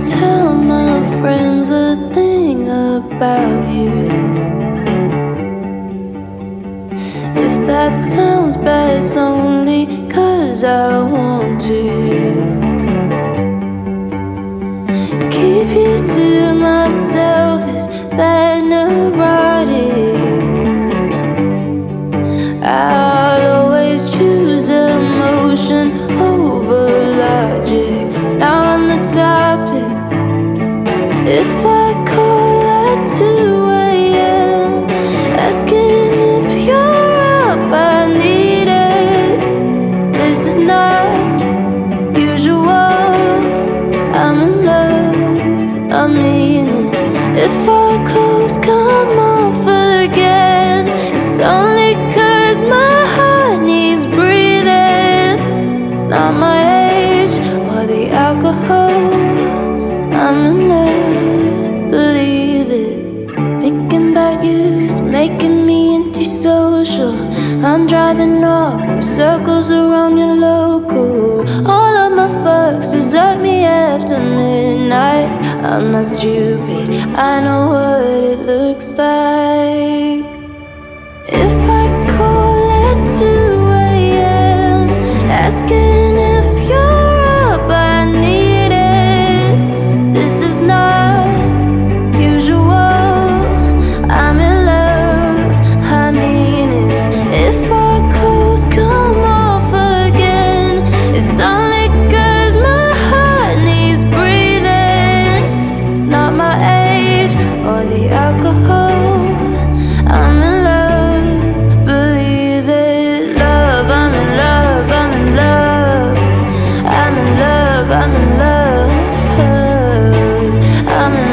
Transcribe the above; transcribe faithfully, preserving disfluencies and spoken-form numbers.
tell my friends a thing about you. If that sounds bad, it's only 'cause I want to keep you to myself. Is that neurotic? I'll always choose emotion over logic. Now on the topic, if I call at two a m asking if you're up, I need it. This is not usual. I'm in love, I mean it. If our clothes come off again, it's only 'cause my heart needs breathing. It's not my age or the alcohol. I'm in love, believe it. Thinking about you's making me antisocial. I'm driving awkward circles around your local. All of my fucks desert me after midnight. I'm not stupid, I know what it looks like. If I call at two a m asking if you're up, I need it. This is not usual. I'm in love, I mean it. If our clothes come off again, it's only 'cause my heart needs breathing. It's not my age or the alcohol. I'm in love, believe it. Love, I'm in love, I'm in love. I'm in love, I'm in love. I'm in